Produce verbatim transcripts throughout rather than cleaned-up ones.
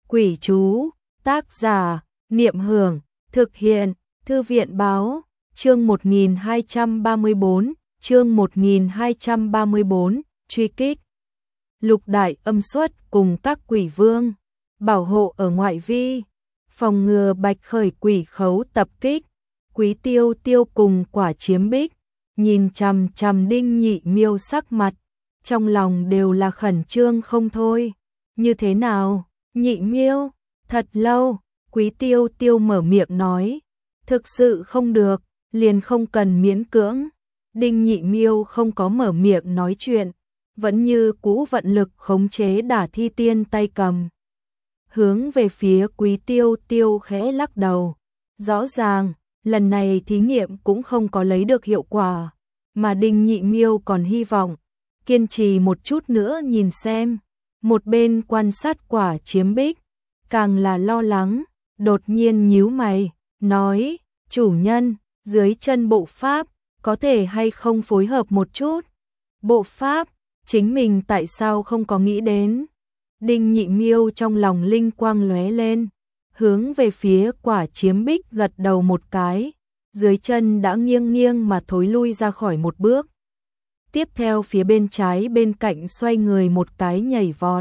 Quỷ chú, tác giả, Niệm Hưởng, thực hiện, Thư viện Báo, chương một nghìn hai trăm ba mươi bốn, chương một nghìn hai trăm ba mươi bốn, truy kích. Lục đại âm xuất cùng các quỷ vương, bảo hộ ở ngoại vi, phòng ngừa Bạch Khởi quỷ khấu tập kích. Quý Tiêu Tiêu cùng Quả Chiếm Bích, nhìn chằm chằm Đinh Nhị Miêu sắc mặt, trong lòng đều là khẩn trương không thôi. Như thế nào, Nhị Miêu? Thật lâu, Quý Tiêu Tiêu mở miệng nói, thực sự không được, liền không cần miễn cưỡng. Đinh Nhị Miêu không có mở miệng nói chuyện, vẫn như cũ vận lực khống chế Đả Thi Tiên tay cầm. Hướng về phía Quý Tiêu Tiêu khẽ lắc đầu, rõ ràng, lần này thí nghiệm cũng không có lấy được hiệu quả, mà Đinh Nhị Miêu còn hy vọng, kiên trì một chút nữa nhìn xem. Một bên quan sát Quả Chiếm Bích, càng là lo lắng, đột nhiên nhíu mày, nói, chủ nhân, dưới chân bộ pháp, có thể hay không phối hợp một chút? Bộ pháp, chính mình tại sao không có nghĩ đến? Đinh Nhị Miêu trong lòng linh quang lóe lên, hướng về phía Quả Chiếm Bích gật đầu một cái, dưới chân đã nghiêng nghiêng mà thối lui ra khỏi một bước. Tiếp theo phía bên trái bên cạnh xoay người một cái nhảy vọt.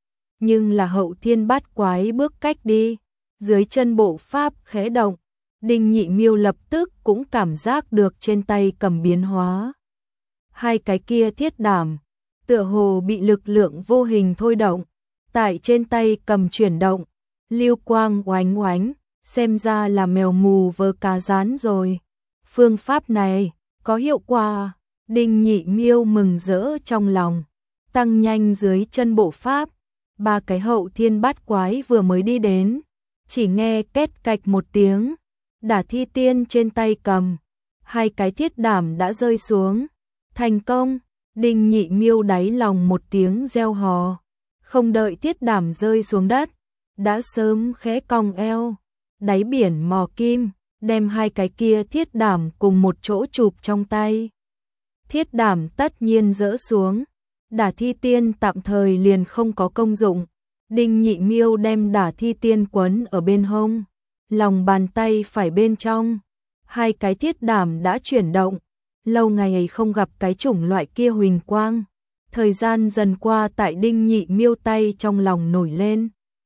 Nhưng là Hậu Thiên Bát Quái bước cách đi, dưới chân bộ pháp khẽ động, Đinh Nhị Miêu lập tức cũng cảm giác được trên tay cầm biến hóa. Hai cái kia thiết đảm, tựa hồ bị lực lượng vô hình thôi động, tại trên tay cầm chuyển động, lưu quang oánh oánh, xem ra là mèo mù vớ cá rán rồi. Phương pháp này có hiệu quả. Đinh Nhị Miêu mừng rỡ trong lòng, tăng nhanh dưới chân bộ pháp, ba cái Hậu Thiên Bát Quái vừa mới đi đến, chỉ nghe két cạch một tiếng, Đả Thi Tiên trên tay cầm, hai cái thiết đảm đã rơi xuống, thành công. Đinh Nhị Miêu đáy lòng một tiếng reo hò, không đợi thiết đảm rơi xuống đất, đã sớm khẽ cong eo, đáy biển mò kim, đem hai cái kia thiết đảm cùng một chỗ chụp trong tay. Thiết đảm tất nhiên rỡ xuống, Đả Thi Tiên tạm thời liền không có công dụng. Đinh Nhị Miêu đem Đả Thi Tiên quấn ở bên hông, lòng bàn tay phải bên trong, hai cái thiết đảm đã chuyển động, lâu ngày không gặp cái chủng loại kia huỳnh quang. Thời gian dần qua tại Đinh Nhị Miêu tay trong lòng nổi lên.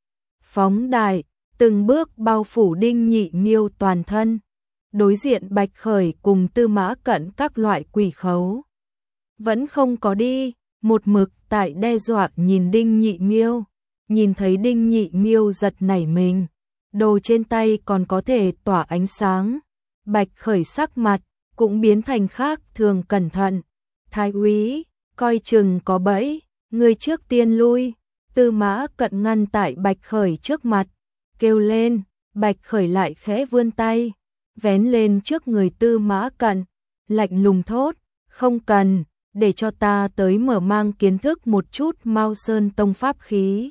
Phóng đại, từng bước bao phủ Đinh Nhị Miêu toàn thân. Đối diện Bạch Khởi cùng Tư Mã Cận các loại quỷ khấu vẫn không có đi, một mực tại đe dọa nhìn Đinh Nhị Miêu. Nhìn thấy Đinh Nhị Miêu giật nảy mình, đồ trên tay còn có thể tỏa ánh sáng, Bạch Khởi sắc mặt cũng biến thành khác thường cẩn thận. Thái úy, coi chừng có bẫy, người trước tiên lui. Tư Mã Cận ngăn tại Bạch Khởi trước mặt, kêu lên. Bạch Khởi lại khẽ vươn tay, vén lên trước người Tư Mã Cận, lạnh lùng thốt, không cần, để cho ta tới mở mang kiến thức một chút Mao Sơn Tông pháp khí.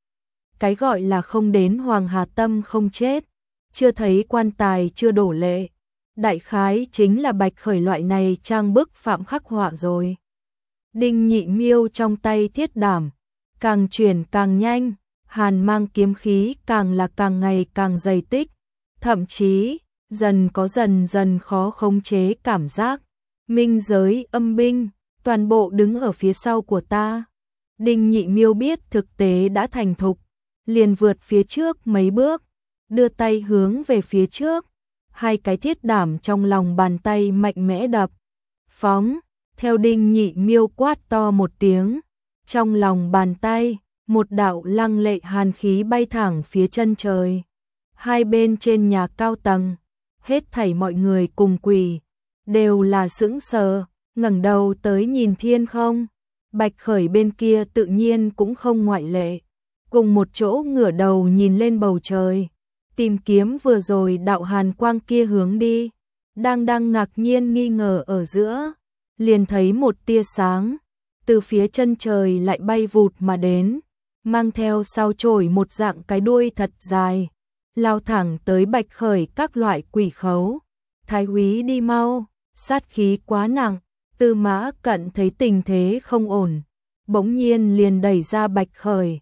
Cái gọi là không đến Hoàng Hà Tâm không chết, chưa thấy quan tài chưa đổ lệ, đại khái chính là Bạch Khởi loại này trang bức phạm khắc họa rồi. Đinh Nhị Miêu trong tay thiết đảm, càng chuyển càng nhanh, hàn mang kiếm khí càng là càng ngày càng dày tích, thậm chí dần có dần dần khó khống chế cảm giác. Minh giới âm binh, toàn bộ đứng ở phía sau của ta. Đinh Nhị Miêu biết thực tế đã thành thục, liền vượt phía trước mấy bước, đưa tay hướng về phía trước, hai cái thiết đảm trong lòng bàn tay mạnh mẽ đập. Phóng, theo Đinh Nhị Miêu quát to một tiếng, trong lòng bàn tay, một đạo lăng lệ hàn khí bay thẳng phía chân trời. Hai bên trên nhà cao tầng, hết thảy mọi người cùng quỷ, đều là sững sờ, ngẩng đầu tới nhìn thiên không. Bạch Khởi bên kia tự nhiên cũng không ngoại lệ, cùng một chỗ ngửa đầu nhìn lên bầu trời, tìm kiếm vừa rồi đạo hàn quang kia hướng đi. Đang đang ngạc nhiên nghi ngờ ở giữa, liền thấy một tia sáng, từ phía chân trời lại bay vụt mà đến, mang theo sao chổi một dạng cái đuôi thật dài, lao thẳng tới Bạch Khởi các loại quỷ khấu. Thái úy đi mau, sát khí quá nặng. Tư Mã Cận thấy tình thế không ổn, bỗng nhiên liền đẩy ra Bạch Khởi,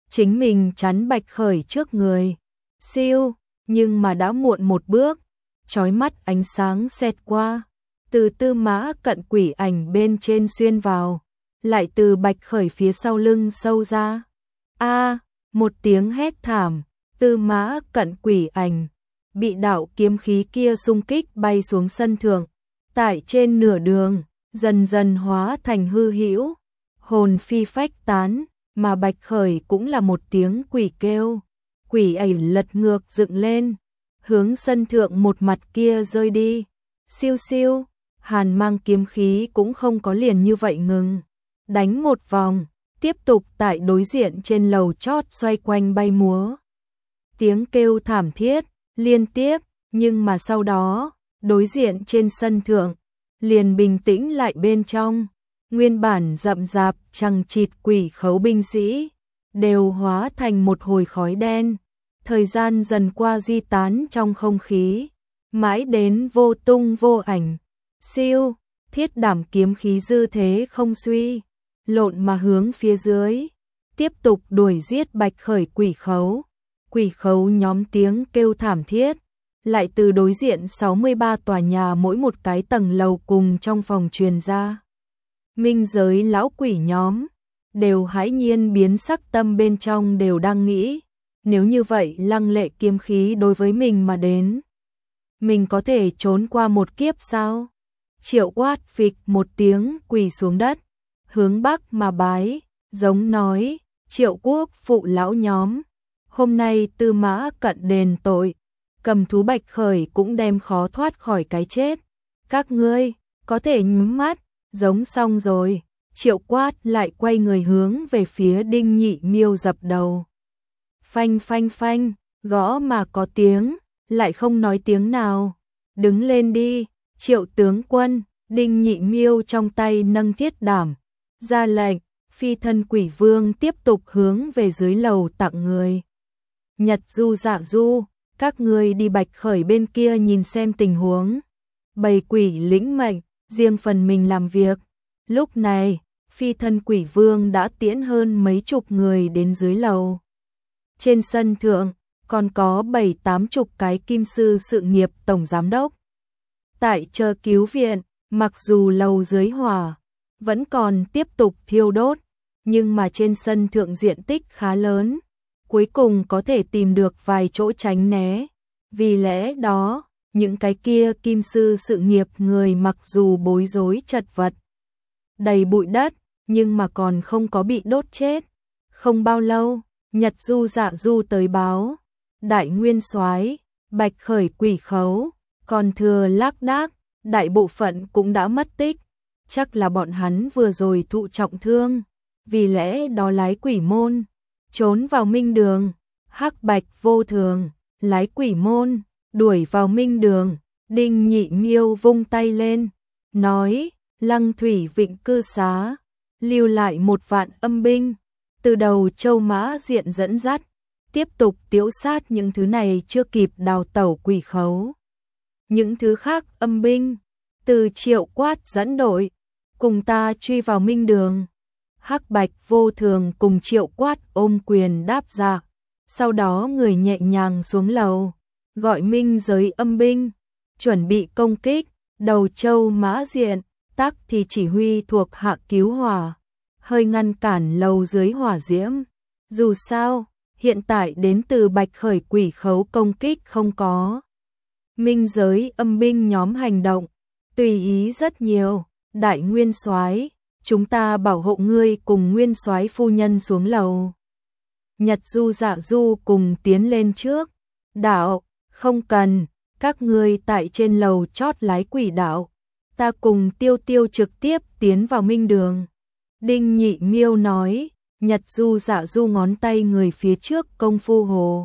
chính mình chắn Bạch Khởi trước người. Siêu, nhưng mà đã muộn một bước, chói mắt ánh sáng xẹt qua, từ Tư Mã Cận quỷ ảnh bên trên xuyên vào, lại từ Bạch Khởi phía sau lưng sâu ra. A, một tiếng hét thảm, Tư Mã Cận quỷ ảnh bị đạo kiếm khí kia xung kích bay xuống sân thượng, tại trên nửa đường, dần dần hóa thành hư hữu, hồn phi phách tán, mà Bạch Khởi cũng là một tiếng quỷ kêu, quỷ ảnh lật ngược dựng lên, hướng sân thượng một mặt kia rơi đi. Siêu siêu, hàn mang kiếm khí cũng không có liền như vậy ngừng, đánh một vòng, tiếp tục tại đối diện trên lầu chót xoay quanh bay múa. Tiếng kêu thảm thiết liên tiếp, nhưng mà sau đó, đối diện trên sân thượng, liền bình tĩnh lại bên trong, nguyên bản rậm rạp chằng chịt quỷ khấu binh sĩ, đều hóa thành một hồi khói đen, thời gian dần qua di tán trong không khí, mãi đến vô tung vô ảnh. Siêu, thiết đảm kiếm khí dư thế không suy, lộn mà hướng phía dưới, tiếp tục đuổi giết Bạch Khởi quỷ khấu. Quỷ khấu nhóm tiếng kêu thảm thiết, lại từ đối diện sáu mươi ba tòa nhà mỗi một cái tầng lầu cùng trong phòng truyền ra. Minh giới lão quỷ nhóm, đều hãi nhiên biến sắc, tâm bên trong đều đang nghĩ, nếu như vậy lăng lệ kiếm khí đối với mình mà đến, mình có thể trốn qua một kiếp sao? Triệu Quát phịch một tiếng quỳ xuống đất, hướng bắc mà bái, giống nói, Triệu Quốc phụ lão nhóm, hôm nay Tư Mã Cận đền tội, cầm thú Bạch Khởi cũng đem khó thoát khỏi cái chết. Các ngươi, có thể nhắm mắt, giống xong rồi. Triệu Quát lại quay người hướng về phía Đinh Nhị Miêu dập đầu. Phanh phanh phanh, gõ mà có tiếng, lại không nói tiếng nào. Đứng lên đi, Triệu tướng quân. Đinh Nhị Miêu trong tay nâng thiết đảm, ra lệnh, phi thân quỷ vương tiếp tục hướng về dưới lầu tặng người. Nhật Du Dạ Du, các ngươi đi Bạch Khởi bên kia nhìn xem tình huống. Bầy quỷ lĩnh mệnh, riêng phần mình làm việc. Lúc này, phi thân quỷ vương đã tiễn hơn mấy chục người đến dưới lầu. Trên sân thượng, còn có bảy tám chục cái kim sư sự nghiệp tổng giám đốc. Tại chờ cứu viện, mặc dù lầu dưới hỏa vẫn còn tiếp tục thiêu đốt, nhưng mà trên sân thượng diện tích khá lớn, cuối cùng có thể tìm được vài chỗ tránh né. Vì lẽ đó, những cái kia kim sư sự nghiệp người mặc dù bối rối chật vật, đầy bụi đất, nhưng mà còn không có bị đốt chết. Không bao lâu, Nhật Du Dạ Du tới báo, Đại Nguyên Soái, Bạch Khởi quỷ khấu, còn thừa lác đác, đại bộ phận cũng đã mất tích, chắc là bọn hắn vừa rồi thụ trọng thương, vì lẽ đó lái quỷ môn, trốn vào minh đường. Hắc Bạch vô thường, lái quỷ môn, đuổi vào minh đường. Đinh Nhị Miêu vung tay lên, nói, Lăng Thủy Vịnh cư xá, lưu lại một vạn âm binh, từ đầu châu mã diện dẫn dắt, tiếp tục tiễu sát những thứ này chưa kịp đào tẩu quỷ khấu. Những thứ khác âm binh, từ Triệu Quát dẫn đội, cùng ta truy vào minh đường. Hắc Bạch vô thường cùng Triệu Quát ôm quyền đáp dạ, sau đó người nhẹ nhàng xuống lầu, gọi minh giới âm binh, chuẩn bị công kích. Đầu châu mã diện, Tắc thì chỉ huy thuộc hạ cứu hỏa, hơi ngăn cản lầu dưới hỏa diễm. Dù sao, hiện tại đến từ Bạch Khởi quỷ khấu công kích không có. Minh giới âm binh nhóm hành động, tùy ý rất nhiều. Đại Nguyên Soái, chúng ta bảo hộ ngươi cùng Nguyên Soái phu nhân xuống lầu. Nhật Du Dạ Du cùng tiến lên trước. Đạo, không cần, các ngươi tại trên lầu chót lái quỷ đạo, ta cùng Tiêu Tiêu trực tiếp tiến vào minh đường. Đinh Nhị Miêu nói. Nhật Du Dạ Du ngón tay người phía trước công phu hồ,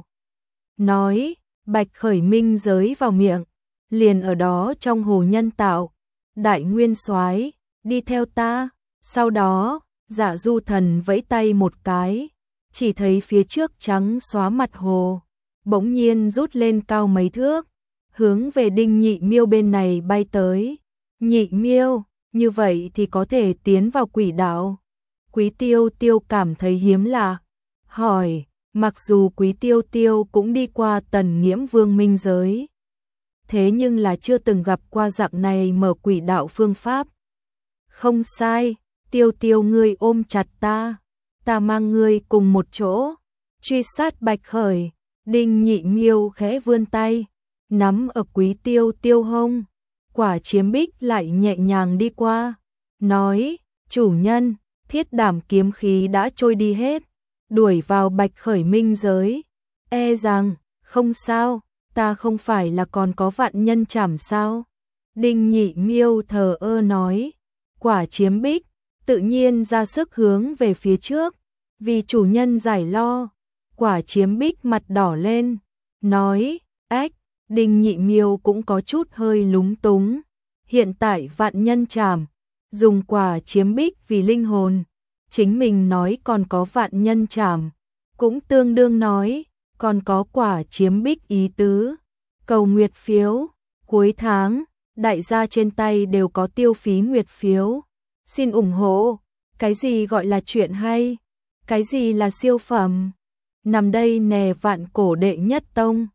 nói, Bạch Khởi minh giới vào miệng, liền ở đó trong hồ nhân tạo. Đại Nguyên Soái, đi theo ta. Sau đó, Dạ Du thần vẫy tay một cái, chỉ thấy phía trước trắng xóa mặt hồ, bỗng nhiên rút lên cao mấy thước, hướng về Đinh Nhị Miêu bên này bay tới. Nhị Miêu, như vậy thì có thể tiến vào quỷ đạo. Quý Tiêu Tiêu cảm thấy hiếm lạ, hỏi, mặc dù Quý Tiêu Tiêu cũng đi qua Tần Nghiễm Vương minh giới, thế nhưng là chưa từng gặp qua dạng này mở quỷ đạo phương pháp. Không sai, Tiêu Tiêu ngươi ôm chặt ta, ta mang ngươi cùng một chỗ, truy sát Bạch Khởi. Đinh Nhị Miêu khẽ vươn tay, nắm ở Quý Tiêu Tiêu hông, Quả Chiếm Bích lại nhẹ nhàng đi qua, nói, chủ nhân, thiết đảm kiếm khí đã trôi đi hết, đuổi vào Bạch Khởi minh giới, e rằng, không sao, ta không phải là còn có vạn nhân trảm sao? Đinh Nhị Miêu thờ ơ nói, Quả Chiếm Bích, tự nhiên ra sức hướng về phía trước, vì chủ nhân giải lo. Quả Chiếm Bích mặt đỏ lên, nói, ách, Đinh Nhị Miêu cũng có chút hơi lúng túng. Hiện tại vạn nhân trảm, dùng Quả Chiếm Bích vì linh hồn, chính mình nói còn có vạn nhân trảm, cũng tương đương nói, còn có Quả Chiếm Bích ý tứ. Cầu nguyệt phiếu, cuối tháng, đại gia trên tay đều có tiêu phí nguyệt phiếu. Xin ủng hộ, cái gì gọi là chuyện hay, cái gì là siêu phẩm. Nằm đây nè Vạn Cổ đệ nhất tông.